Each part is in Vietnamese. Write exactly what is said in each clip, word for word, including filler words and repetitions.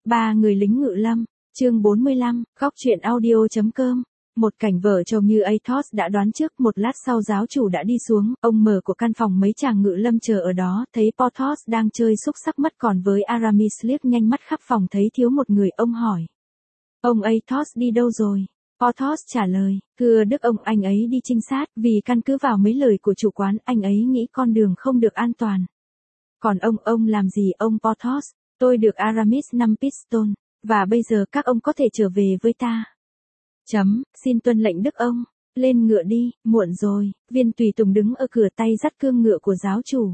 Ba người lính ngự lâm, chương bốn mươi lăm, góc truyện audio.com. Một cảnh vợ chồng như Athos đã đoán trước, một lát sau giáo chủ đã đi xuống, ông mở của căn phòng mấy chàng ngự lâm chờ ở đó, thấy Porthos đang chơi xúc sắc mất còn với Aramis liếc nhanh mắt khắp phòng thấy thiếu một người, ông hỏi. Ông Athos đi đâu rồi? Porthos trả lời, thưa Đức ông, anh ấy đi trinh sát, vì căn cứ vào mấy lời của chủ quán, anh ấy nghĩ con đường không được an toàn. Còn ông, ông làm gì ông Porthos? Tôi được Aramis năm piston, và bây giờ các ông có thể trở về với ta. Chấm, xin tuân lệnh Đức ông, lên ngựa đi, muộn rồi. Viên tùy tùng đứng ở cửa tay dắt cương ngựa của giáo chủ.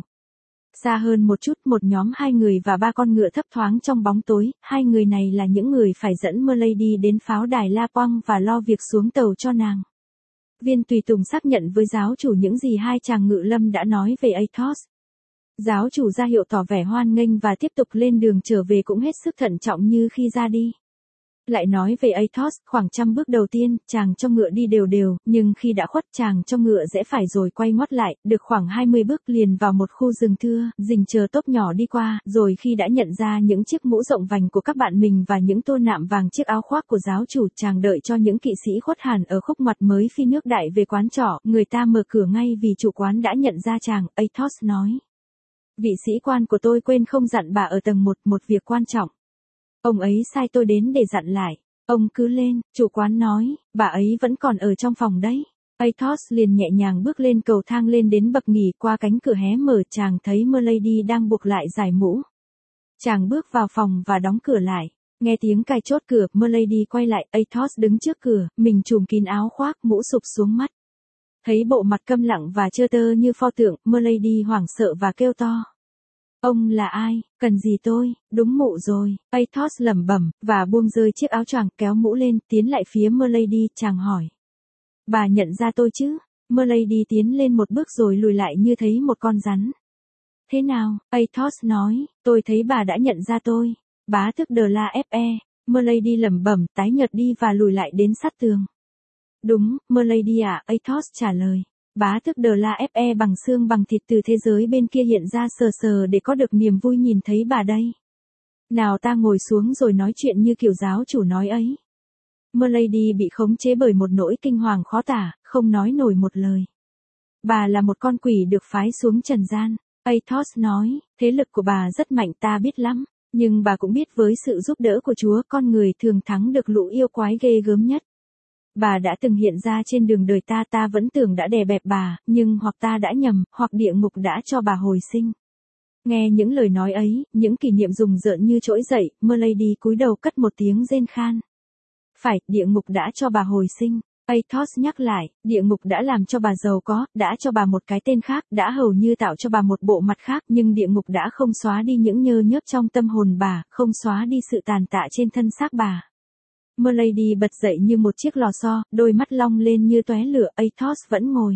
Xa hơn một chút, một nhóm hai người và ba con ngựa thấp thoáng trong bóng tối, hai người này là những người phải dẫn Milady đến pháo đài La Pointe và lo việc xuống tàu cho nàng. Viên tùy tùng xác nhận với giáo chủ những gì hai chàng ngự lâm đã nói về Athos. Giáo chủ ra hiệu tỏ vẻ hoan nghênh và tiếp tục lên đường trở về cũng hết sức thận trọng như khi ra đi. Lại nói về Athos, khoảng trăm bước đầu tiên, chàng cho ngựa đi đều đều, nhưng khi đã khuất chàng cho ngựa rẽ phải rồi quay ngoắt lại, được khoảng hai mươi bước liền vào một khu rừng thưa, rình chờ tốp nhỏ đi qua, rồi khi đã nhận ra những chiếc mũ rộng vành của các bạn mình và những tô nạm vàng chiếc áo khoác của giáo chủ, chàng đợi cho những kỵ sĩ khuất hẳn ở khúc mặt mới phi nước đại về quán trọ, người ta mở cửa ngay vì chủ quán đã nhận ra chàng. Athos nói. Vị sĩ quan của tôi quên không dặn bà ở tầng một, một việc quan trọng. Ông ấy sai tôi đến để dặn lại. Ông cứ lên, chủ quán nói, bà ấy vẫn còn ở trong phòng đấy. Athos liền nhẹ nhàng bước lên cầu thang lên đến bậc nghỉ, qua cánh cửa hé mở chàng thấy Milady đang buộc lại dải mũ. Chàng bước vào phòng và đóng cửa lại. Nghe tiếng cài chốt cửa, Milady quay lại, Athos đứng trước cửa, mình trùm kín áo khoác, mũ sụp xuống mắt. Thấy bộ mặt câm lặng và trơ tơ như pho tượng, Milady hoảng sợ và kêu to. Ông là ai, cần gì tôi, đúng mụ rồi. Athos lẩm bẩm, và buông rơi chiếc áo choàng, kéo mũ lên, tiến lại phía Milady, chàng hỏi. Bà nhận ra tôi chứ? Milady tiến lên một bước rồi lùi lại như thấy một con rắn. Thế nào? Athos nói, tôi thấy bà đã nhận ra tôi. Bá tước de la Fe. Milady lẩm bẩm, tái nhợt đi và lùi lại đến sát tường. Đúng, Milady ạ, Athos trả lời. Bá tước de la Fe bằng xương bằng thịt từ thế giới bên kia hiện ra sờ sờ để có được niềm vui nhìn thấy bà đây. Nào ta ngồi xuống rồi nói chuyện như kiểu giáo chủ nói ấy. Milady bị khống chế bởi một nỗi kinh hoàng khó tả, không nói nổi một lời. Bà là một con quỷ được phái xuống trần gian. Athos nói, thế lực của bà rất mạnh ta biết lắm, nhưng bà cũng biết với sự giúp đỡ của Chúa con người thường thắng được lũ yêu quái ghê gớm nhất. Bà đã từng hiện ra trên đường đời ta, ta vẫn tưởng đã đè bẹp bà, nhưng hoặc ta đã nhầm, hoặc địa ngục đã cho bà hồi sinh. Nghe những lời nói ấy, những kỷ niệm rùng rợn như trỗi dậy, Milady cúi đầu cất một tiếng rên khan. Phải, địa ngục đã cho bà hồi sinh. Athos nhắc lại, địa ngục đã làm cho bà giàu có, đã cho bà một cái tên khác, đã hầu như tạo cho bà một bộ mặt khác, nhưng địa ngục đã không xóa đi những nhơ nhớp trong tâm hồn bà, không xóa đi sự tàn tạ trên thân xác bà. Milady bật dậy như một chiếc lò xo, đôi mắt long lên như tóe lửa. Athos vẫn ngồi.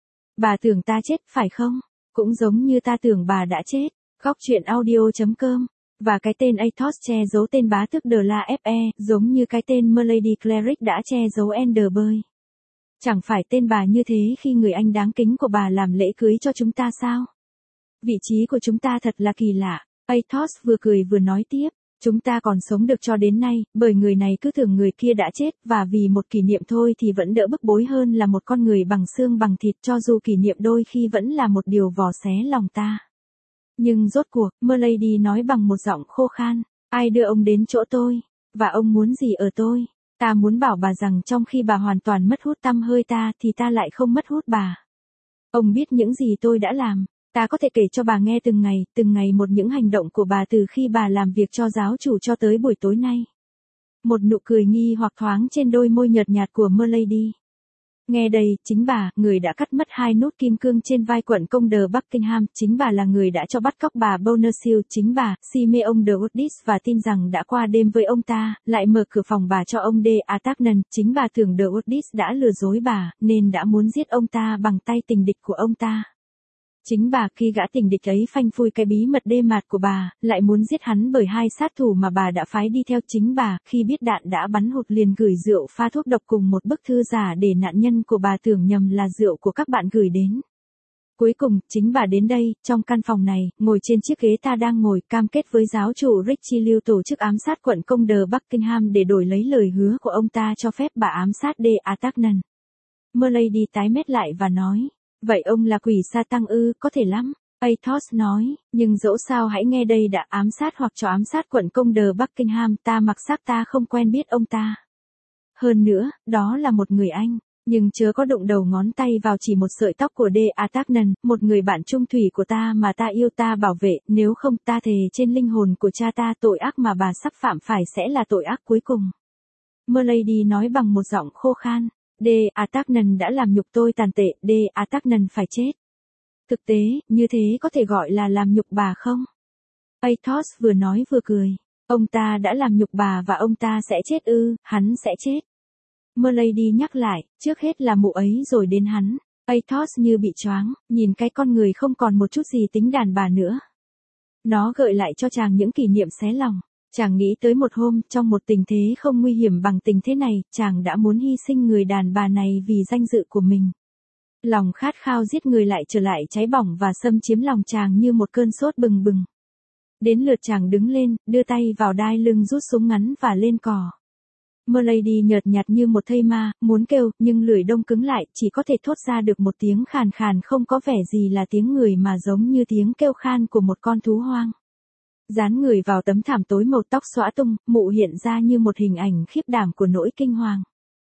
Bà tưởng ta chết, phải không? Cũng giống như ta tưởng bà đã chết. Góc truyện audio.com. Và cái tên Athos che giấu tên bá tước de la Fe, giống như cái tên Milady Cleric đã che giấu Enderbury. Chẳng phải tên bà như thế khi người anh đáng kính của bà làm lễ cưới cho chúng ta sao? Vị trí của chúng ta thật là kỳ lạ. Athos vừa cười vừa nói tiếp. Chúng ta còn sống được cho đến nay, bởi người này cứ tưởng người kia đã chết, và vì một kỷ niệm thôi thì vẫn đỡ bức bối hơn là một con người bằng xương bằng thịt, cho dù kỷ niệm đôi khi vẫn là một điều vò xé lòng ta. Nhưng rốt cuộc, Milady nói bằng một giọng khô khan, ai đưa ông đến chỗ tôi? Và ông muốn gì ở tôi? Ta muốn bảo bà rằng trong khi bà hoàn toàn mất hút tăm hơi ta thì ta lại không mất hút bà. Ông biết những gì tôi đã làm. Ta có thể kể cho bà nghe từng ngày, từng ngày một những hành động của bà từ khi bà làm việc cho giáo chủ cho tới buổi tối nay. Một nụ cười nghi hoặc thoáng trên đôi môi nhợt nhạt của Milady. Nghe đây, chính bà, người đã cắt mất hai nút kim cương trên vai quận công de Buckingham, chính bà là người đã cho bắt cóc bà Bonacieux, chính bà, Simeon de Woodis và tin rằng đã qua đêm với ông ta, lại mở cửa phòng bà cho ông de Artagnan, chính bà tưởng de Woodis đã lừa dối bà, nên đã muốn giết ông ta bằng tay tình địch của ông ta. Chính bà khi gã tình địch ấy phanh phui cái bí mật đê mạt của bà, lại muốn giết hắn bởi hai sát thủ mà bà đã phái đi theo. Chính bà, khi biết đạn đã bắn hụt liền gửi rượu pha thuốc độc cùng một bức thư giả để nạn nhân của bà tưởng nhầm là rượu của các bạn gửi đến. Cuối cùng, chính bà đến đây, trong căn phòng này, ngồi trên chiếc ghế ta đang ngồi, cam kết với giáo chủ Richie Liu tổ chức ám sát quận công đờ Buckingham để đổi lấy lời hứa của ông ta cho phép bà ám sát D. Atagnan. Milady tái mét lại và nói, vậy ông là quỷ sa tăng ư, có thể lắm. Athos nói, nhưng dẫu sao hãy nghe đây đã ám sát hoặc cho ám sát quận công đờ Buckingham, ta mặc xác ta không quen biết ông ta. Hơn nữa, đó là một người Anh, nhưng chớ có đụng đầu ngón tay vào chỉ một sợi tóc của D. Atagnan, một người bạn trung thủy của ta mà ta yêu ta bảo vệ, nếu không ta thề trên linh hồn của cha ta tội ác mà bà sắp phạm phải sẽ là tội ác cuối cùng. Milady nói bằng một giọng khô khan, D. Atagnan đã làm nhục tôi tàn tệ, D. Atagnan phải chết. Thực tế, như thế có thể gọi là làm nhục bà không? Athos vừa nói vừa cười. Ông ta đã làm nhục bà và ông ta sẽ chết ư, hắn sẽ chết. Milady nhắc lại, trước hết là mụ ấy rồi đến hắn. Athos như bị choáng, nhìn cái con người không còn một chút gì tính đàn bà nữa. Nó gợi lại cho chàng những kỷ niệm xé lòng. Chàng nghĩ tới một hôm, trong một tình thế không nguy hiểm bằng tình thế này, chàng đã muốn hy sinh người đàn bà này vì danh dự của mình. Lòng khát khao giết người lại trở lại cháy bỏng và xâm chiếm lòng chàng như một cơn sốt bừng bừng. Đến lượt chàng đứng lên, đưa tay vào đai lưng rút súng ngắn và lên cò. Milady nhợt nhạt như một thây ma, muốn kêu, nhưng lưỡi đông cứng lại, chỉ có thể thốt ra được một tiếng khàn khàn không có vẻ gì là tiếng người mà giống như tiếng kêu khan của một con thú hoang. Dán người vào tấm thảm tối màu tóc xõa tung, mụ hiện ra như một hình ảnh khiếp đảm của nỗi kinh hoàng.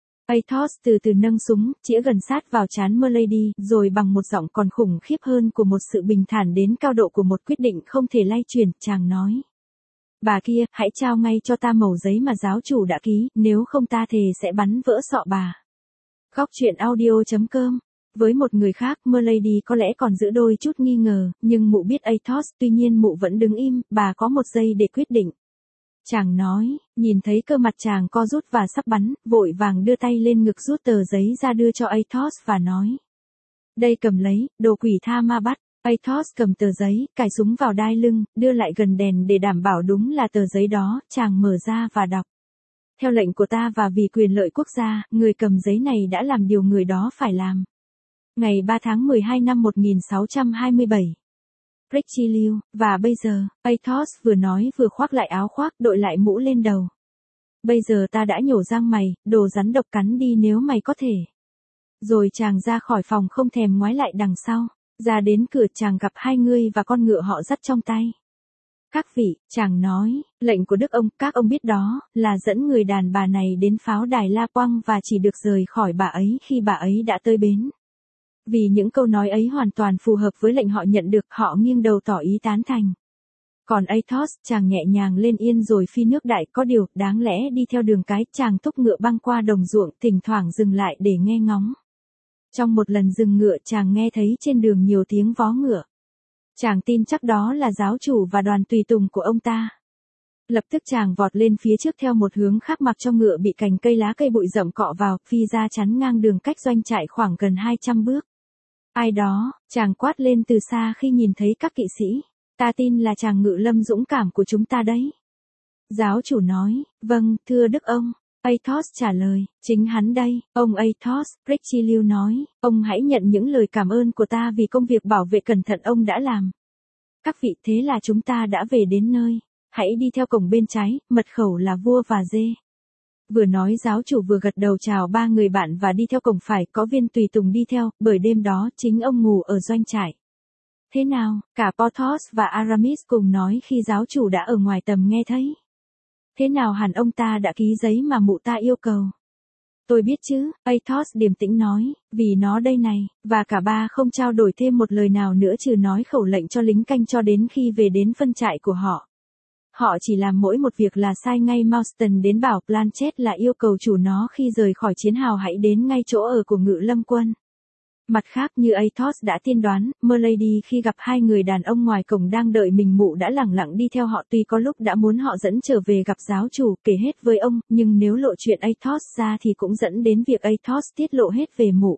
Athos từ từ nâng súng, chĩa gần sát vào trán Milady, rồi bằng một giọng còn khủng khiếp hơn của một sự bình thản đến cao độ của một quyết định không thể lay chuyển, chàng nói. Bà kia, hãy trao ngay cho ta mẩu giấy mà giáo chủ đã ký, nếu không ta thề sẽ bắn vỡ sọ bà. Góc truyện audio chấm com. Với một người khác, Milady có lẽ còn giữ đôi chút nghi ngờ, nhưng mụ biết Athos, tuy nhiên mụ vẫn đứng im, bà có một giây để quyết định. Chàng nói, nhìn thấy cơ mặt chàng co rút và sắp bắn, vội vàng đưa tay lên ngực rút tờ giấy ra đưa cho Athos và nói. Đây cầm lấy, đồ quỷ tha ma bắt. Athos cầm tờ giấy, cài súng vào đai lưng, đưa lại gần đèn để đảm bảo đúng là tờ giấy đó, chàng mở ra và đọc. Theo lệnh của ta và vì quyền lợi quốc gia, người cầm giấy này đã làm điều người đó phải làm. Ngày ba tháng mười hai năm một nghìn sáu trăm hai mươi bảy. Richie Liu, và bây giờ, Athos vừa nói vừa khoác lại áo khoác, đội lại mũ lên đầu. Bây giờ ta đã nhổ răng mày, đồ rắn độc cắn đi nếu mày có thể. Rồi chàng ra khỏi phòng không thèm ngoái lại đằng sau. Ra đến cửa chàng gặp hai người và con ngựa họ dắt trong tay. Các vị, chàng nói, lệnh của Đức ông, các ông biết đó, là dẫn người đàn bà này đến pháo đài La Quang và chỉ được rời khỏi bà ấy khi bà ấy đã tới bến. Vì những câu nói ấy hoàn toàn phù hợp với lệnh họ nhận được, họ nghiêng đầu tỏ ý tán thành. Còn Athos, chàng nhẹ nhàng lên yên rồi phi nước đại, có điều, đáng lẽ đi theo đường cái, chàng thúc ngựa băng qua đồng ruộng, thỉnh thoảng dừng lại để nghe ngóng. Trong một lần dừng ngựa chàng nghe thấy trên đường nhiều tiếng vó ngựa. Chàng tin chắc đó là giáo chủ và đoàn tùy tùng của ông ta. Lập tức chàng vọt lên phía trước theo một hướng khác mặc cho ngựa bị cành cây lá cây bụi rậm cọ vào, phi ra chắn ngang đường cách doanh trại khoảng gần hai trăm bước. Ai đó, chàng quát lên từ xa khi nhìn thấy các kỵ sĩ. Ta tin là chàng ngự lâm dũng cảm của chúng ta đấy. Giáo chủ nói, vâng, thưa đức ông. Athos trả lời, chính hắn đây, ông Athos. Richie Liu nói, ông hãy nhận những lời cảm ơn của ta vì công việc bảo vệ cẩn thận ông đã làm. Các vị, thế là chúng ta đã về đến nơi. Hãy đi theo cổng bên trái, mật khẩu là vua và dê. Vừa nói giáo chủ vừa gật đầu chào ba người bạn và đi theo cổng phải, có viên tùy tùng đi theo, bởi đêm đó chính ông ngủ ở doanh trại. Thế nào, cả Porthos và Aramis cùng nói khi giáo chủ đã ở ngoài tầm nghe thấy. Thế nào hẳn ông ta đã ký giấy mà mụ ta yêu cầu. Tôi biết chứ, Athos điềm tĩnh nói, vì nó đây này, và cả ba không trao đổi thêm một lời nào nữa trừ nói khẩu lệnh cho lính canh cho đến khi về đến phân trại của họ. Họ chỉ làm mỗi một việc là sai ngay Mauston đến bảo Planchet là yêu cầu chủ nó khi rời khỏi chiến hào hãy đến ngay chỗ ở của ngự lâm quân. Mặt khác như Athos đã tiên đoán, Milady khi gặp hai người đàn ông ngoài cổng đang đợi mình mụ đã lẳng lặng đi theo họ tuy có lúc đã muốn họ dẫn trở về gặp giáo chủ kể hết với ông, nhưng nếu lộ chuyện Athos ra thì cũng dẫn đến việc Athos tiết lộ hết về mụ.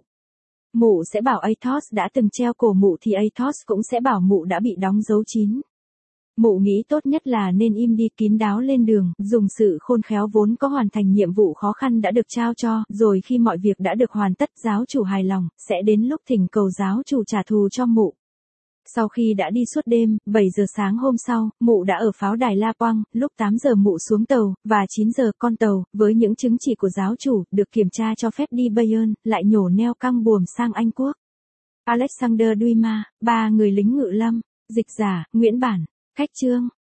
Mụ sẽ bảo Athos đã từng treo cổ mụ thì Athos cũng sẽ bảo mụ đã bị đóng dấu chín. Mụ nghĩ tốt nhất là nên im đi, kín đáo lên đường, dùng sự khôn khéo vốn có hoàn thành nhiệm vụ khó khăn đã được trao cho, rồi khi mọi việc đã được hoàn tất, giáo chủ hài lòng, sẽ đến lúc thỉnh cầu giáo chủ trả thù cho mụ. Sau khi đã đi suốt đêm, bảy giờ sáng hôm sau, mụ đã ở pháo đài La Quang, lúc tám giờ mụ xuống tàu, và chín giờ con tàu, với những chứng chỉ của giáo chủ, được kiểm tra cho phép đi Bayern, lại nhổ neo căng buồm sang Anh Quốc. Alexander Dumas, ba người lính ngự lâm, dịch giả, Nguyễn Bản, khách chương.